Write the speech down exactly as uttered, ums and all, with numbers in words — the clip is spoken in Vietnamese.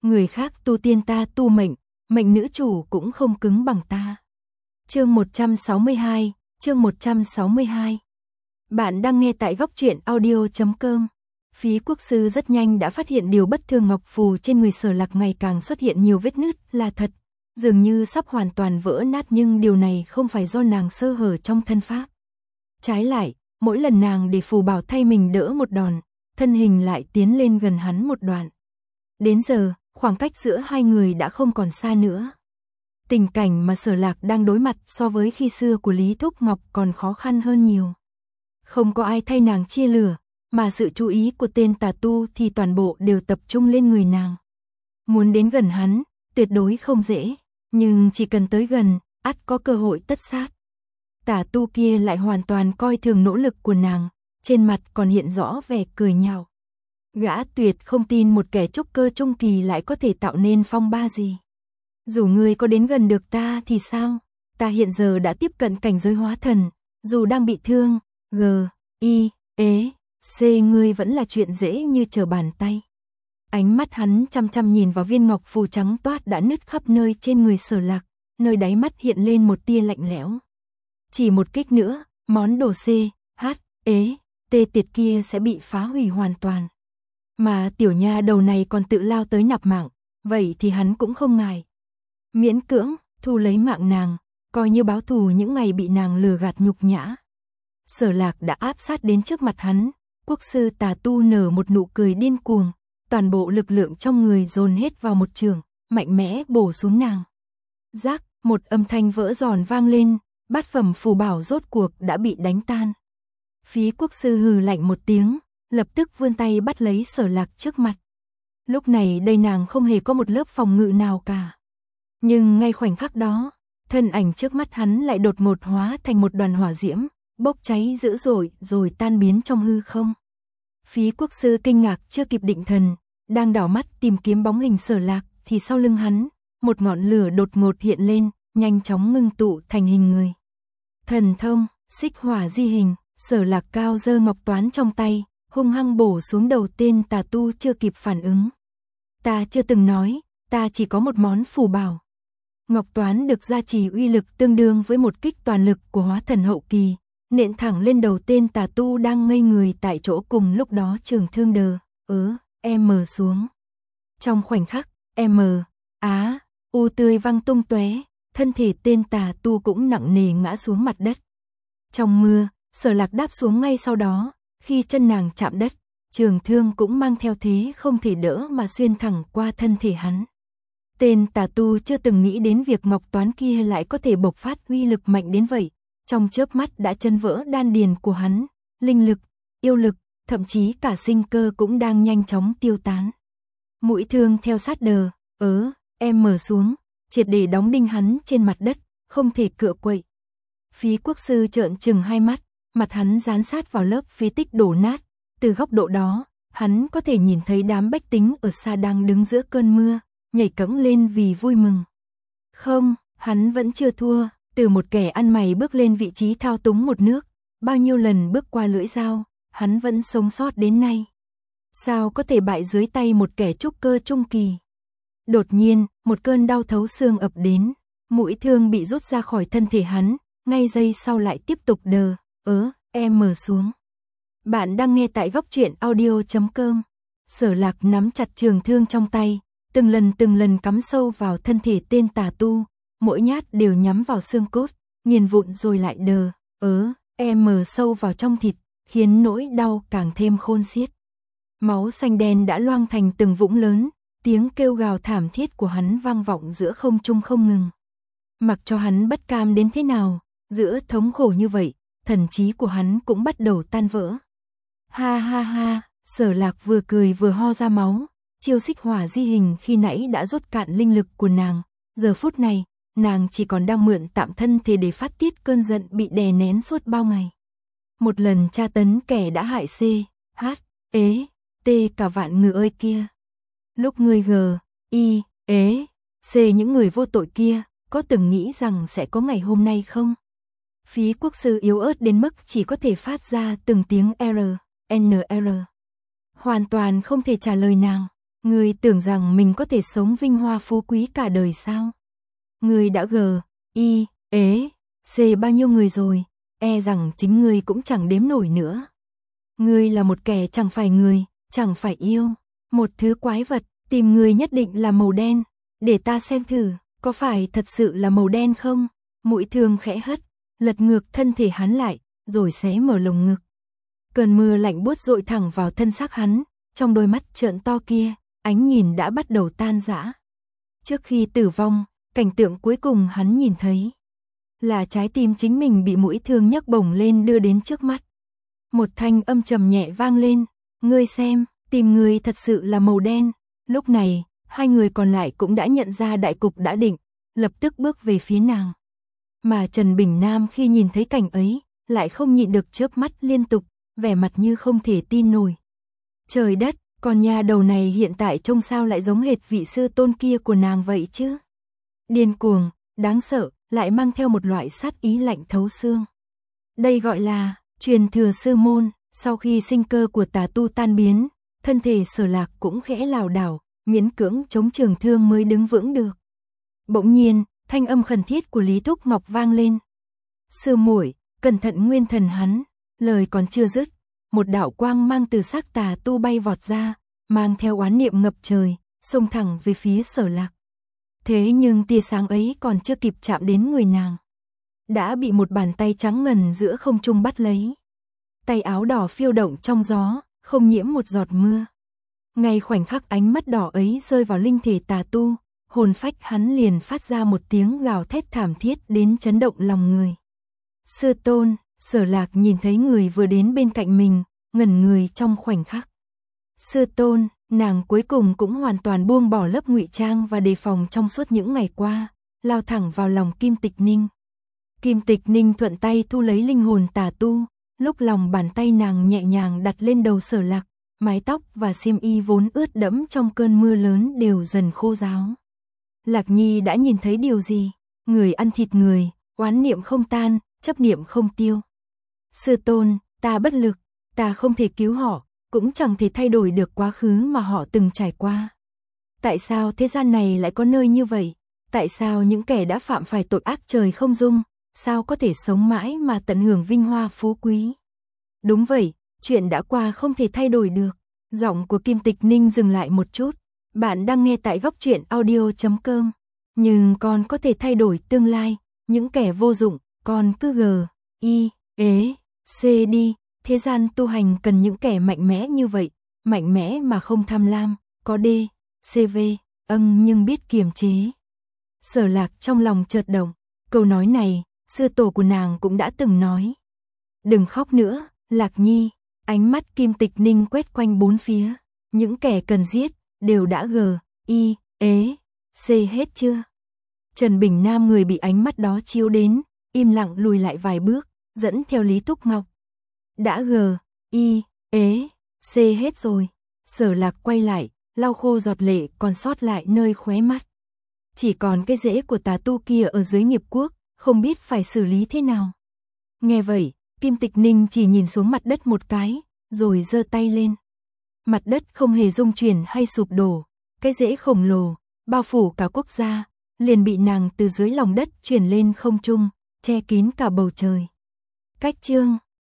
người khác tu tiên ta tu mệnh, mệnh nữ chủ cũng không cứng bằng ta. Chương một trăm sáu mươi hai, chương một trăm sáu mươi hai. Bạn đang nghe tại góc truyện audio chấm com. Phí Quốc Sư rất nhanh đã phát hiện điều bất thường, ngọc phù trên người Sở Lạc ngày càng xuất hiện nhiều vết nứt là thật, dường như sắp hoàn toàn vỡ nát, nhưng điều này không phải do nàng sơ hở trong thân pháp. Trái lại, mỗi lần nàng để phù bảo thay mình đỡ một đòn, thân hình lại tiến lên gần hắn một đoạn. Đến giờ, khoảng cách giữa hai người đã không còn xa nữa. Tình cảnh mà Sở Lạc đang đối mặt so với khi xưa của Lý Thúc Ngọc còn khó khăn hơn nhiều. Không có ai thay nàng chia lửa, mà sự chú ý của tên tà tu thì toàn bộ đều tập trung lên người nàng. Muốn đến gần hắn, tuyệt đối không dễ, nhưng chỉ cần tới gần, ắt có cơ hội tất sát. Tà tu kia lại hoàn toàn coi thường nỗ lực của nàng, trên mặt còn hiện rõ vẻ cười nhạo. Gã tuyệt không tin một kẻ trúc cơ trung kỳ lại có thể tạo nên phong ba gì. Dù ngươi có đến gần được ta thì sao? Ta hiện giờ đã tiếp cận cảnh giới hóa thần, dù đang bị thương, g, i, ế, c ngươi vẫn là chuyện dễ như trở bàn tay. Ánh mắt hắn chăm chăm nhìn vào viên ngọc phù trắng toát đã nứt khắp nơi trên người Sở Lạc, nơi đáy mắt hiện lên một tia lạnh lẽo. Chỉ một kích nữa, món đồ C, H, ế, T tiệt kia sẽ bị phá hủy hoàn toàn. Mà tiểu nha đầu này còn tự lao tới nạp mạng, vậy thì hắn cũng không ngại. Miễn cưỡng, thu lấy mạng nàng, coi như báo thù những ngày bị nàng lừa gạt nhục nhã. Sở Lạc đã áp sát đến trước mặt hắn, Quốc sư tà tu nở một nụ cười điên cuồng, toàn bộ lực lượng trong người dồn hết vào một trường, mạnh mẽ bổ xuống nàng. Rác, một âm thanh vỡ giòn vang lên, bát phẩm phù bảo rốt cuộc đã bị đánh tan. Phí Quốc sư hừ lạnh một tiếng, lập tức vươn tay bắt lấy Sở Lạc trước mặt. Lúc này đây nàng không hề có một lớp phòng ngự nào cả. Nhưng ngay khoảnh khắc đó, thân ảnh trước mắt hắn lại đột ngột hóa thành một đoàn hỏa diễm, bốc cháy dữ dội rồi tan biến trong hư không. Phí Quốc sư kinh ngạc chưa kịp định thần, đang đảo mắt tìm kiếm bóng hình Sở Lạc thì sau lưng hắn, một ngọn lửa đột ngột hiện lên, nhanh chóng ngưng tụ thành hình người. Thần thông, xích hỏa di hình, Sở Lạc cao giơ ngọc toán trong tay, hung hăng bổ xuống đầu tên tà tu chưa kịp phản ứng. Ta chưa từng nói, ta chỉ có một món phù bảo. Ngọc toán được gia trì uy lực tương đương với một kích toàn lực của hóa thần hậu kỳ, nện thẳng lên đầu tên tà tu đang ngây người tại chỗ, cùng lúc đó trường thương đờ, ớ, em xuống. Trong khoảnh khắc, em, á, u tươi văng tung tóe, thân thể tên tà tu cũng nặng nề ngã xuống mặt đất. Trong mưa, Sở Lạc đáp xuống ngay sau đó, khi chân nàng chạm đất, trường thương cũng mang theo thế không thể đỡ mà xuyên thẳng qua thân thể hắn. Tên tà tu chưa từng nghĩ đến việc ngọc toán kia lại có thể bộc phát uy lực mạnh đến vậy, trong chớp mắt đã chân vỡ đan điền của hắn, linh lực, yêu lực, thậm chí cả sinh cơ cũng đang nhanh chóng tiêu tán. Mũi thương theo sát đờ, ớ, em mở xuống, triệt để đóng đinh hắn trên mặt đất, không thể cựa quậy. Phí Quốc sư trợn trừng hai mắt, mặt hắn dán sát vào lớp phế tích đổ nát, từ góc độ đó, hắn có thể nhìn thấy đám bách tính ở xa đang đứng giữa cơn mưa, nhảy cẫng lên vì vui mừng. Không, hắn vẫn chưa thua, từ một kẻ ăn mày bước lên vị trí thao túng một nước, bao nhiêu lần bước qua lưỡi dao, hắn vẫn sống sót đến nay. Sao có thể bại dưới tay một kẻ trúc cơ trung kỳ? Đột nhiên, một cơn đau thấu xương ập đến, mũi thương bị rút ra khỏi thân thể hắn, ngay giây sau lại tiếp tục đờ, ớ, em mở xuống. Bạn đang nghe tại góc truyện audio chấm com. Sở Lạc nắm chặt trường thương trong tay, từng lần từng lần cắm sâu vào thân thể tên tà tu, mỗi nhát đều nhắm vào xương cốt, nghiền vụn rồi lại đờ, ớ, em mở sâu vào trong thịt, khiến nỗi đau càng thêm khôn xiết. Máu xanh đen đã loang thành từng vũng lớn, tiếng kêu gào thảm thiết của hắn vang vọng giữa không trung không ngừng. Mặc cho hắn bất cam đến thế nào, giữa thống khổ như vậy, thần trí của hắn cũng bắt đầu tan vỡ. Ha ha ha, Sở Lạc vừa cười vừa ho ra máu, chiêu xích hỏa di hình khi nãy đã rút cạn linh lực của nàng, giờ phút này, nàng chỉ còn đang mượn tạm thân thể để phát tiết cơn giận bị đè nén suốt bao ngày. Một lần tra tấn kẻ đã hại C, H, ế, T cả vạn người ơi kia. Lúc ngươi G, I, ế, C những người vô tội kia, có từng nghĩ rằng sẽ có ngày hôm nay không? Phí Quốc sư yếu ớt đến mức chỉ có thể phát ra từng tiếng R, N R. Hoàn toàn không thể trả lời nàng. Ngươi tưởng rằng mình có thể sống vinh hoa phú quý cả đời sao? Ngươi đã gờ, y, ế, c bao nhiêu người rồi, e rằng chính ngươi cũng chẳng đếm nổi nữa. Ngươi là một kẻ chẳng phải người, chẳng phải yêu, một thứ quái vật, tìm ngươi nhất định là màu đen, để ta xem thử, có phải thật sự là màu đen không? Mũi thương khẽ hất, lật ngược thân thể hắn lại, rồi xé mở lồng ngực. Cơn mưa lạnh buốt dội thẳng vào thân xác hắn, trong đôi mắt trợn to kia, ánh nhìn đã bắt đầu tan rã. Trước khi tử vong, cảnh tượng cuối cùng hắn nhìn thấy là trái tim chính mình bị mũi thương nhấc bổng lên đưa đến trước mắt. Một thanh âm trầm nhẹ vang lên, ngươi xem, tim ngươi thật sự là màu đen. Lúc này, hai người còn lại cũng đã nhận ra đại cục đã định, lập tức bước về phía nàng. Mà Trần Bình Nam khi nhìn thấy cảnh ấy, lại không nhịn được chớp mắt liên tục, vẻ mặt như không thể tin nổi. Trời đất, con nha đầu này hiện tại trông sao lại giống hệt vị sư tôn kia của nàng vậy chứ? Điên cuồng, đáng sợ, lại mang theo một loại sát ý lạnh thấu xương. Đây gọi là truyền thừa sư môn. Sau khi sinh cơ của tà tu tan biến, thân thể Sở Lạc cũng khẽ lảo đảo, miễn cưỡng chống trường thương mới đứng vững được. Bỗng nhiên, thanh âm khẩn thiết của Lý Thúc Ngọc vang lên. Sư muội, cẩn thận nguyên thần hắn. Lời còn chưa dứt, một đạo quang mang từ xác tà tu bay vọt ra, mang theo oán niệm ngập trời, xông thẳng về phía Sở Lạc. Thế nhưng tia sáng ấy còn chưa kịp chạm đến người nàng, đã bị một bàn tay trắng ngần giữa không trung bắt lấy. Tay áo đỏ phiêu động trong gió, không nhiễm một giọt mưa. Ngay khoảnh khắc ánh mắt đỏ ấy rơi vào linh thể tà tu, hồn phách hắn liền phát ra một tiếng gào thét thảm thiết đến chấn động lòng người. Sư tôn, Sở Lạc nhìn thấy người vừa đến bên cạnh mình, ngẩn người trong khoảnh khắc. Sư tôn, nàng cuối cùng cũng hoàn toàn buông bỏ lớp ngụy trang và đề phòng trong suốt những ngày qua, lao thẳng vào lòng Kim Tịch Ninh. Kim Tịch Ninh thuận tay thu lấy linh hồn tà tu, lúc lòng bàn tay nàng nhẹ nhàng đặt lên đầu Sở Lạc, mái tóc và xiêm y vốn ướt đẫm trong cơn mưa lớn đều dần khô ráo. Lạc Nhi đã nhìn thấy điều gì? Người ăn thịt người, oán niệm không tan, chấp niệm không tiêu. Sư tôn, ta bất lực, ta không thể cứu họ, cũng chẳng thể thay đổi được quá khứ mà họ từng trải qua. Tại sao thế gian này lại có nơi như vậy? Tại sao những kẻ đã phạm phải tội ác trời không dung, sao có thể sống mãi mà tận hưởng vinh hoa phú quý? Đúng vậy, chuyện đã qua không thể thay đổi được. Giọng của Kim Tịch Ninh dừng lại một chút. Bạn đang nghe tại góc truyện audio chấm com. Nhưng con có thể thay đổi tương lai. Những kẻ vô dụng, con cứ gờ, y, ế, c đi. Thế gian tu hành cần những kẻ mạnh mẽ như vậy. Mạnh mẽ mà không tham lam, có D, cv, âng nhưng biết kiềm chế. Sở Lạc trong lòng chợt động. Câu nói này, sư tổ của nàng cũng đã từng nói. Đừng khóc nữa, Lạc Nhi. Ánh mắt Kim Tịch Ninh quét quanh bốn phía. Những kẻ cần giết, đều đã gờ, y, ế, c hết chưa? Trần Bình Nam người bị ánh mắt đó chiếu đến, im lặng lùi lại vài bước, dẫn theo Lý Thúc Ngọc. Đã gờ, y, ế, c hết rồi. Sở Lạc quay lại, lau khô giọt lệ còn sót lại nơi khóe mắt. Chỉ còn cái rễ của tà tu kia ở dưới nghiệp quốc, không biết phải xử lý thế nào. Nghe vậy, Kim Tịch Ninh chỉ nhìn xuống mặt đất một cái, rồi giơ tay lên. Mặt đất không hề rung chuyển hay sụp đổ, cái rễ khổng lồ, bao phủ cả quốc gia, liền bị nàng từ dưới lòng đất chuyển lên không trung, che kín cả bầu trời. Cách chương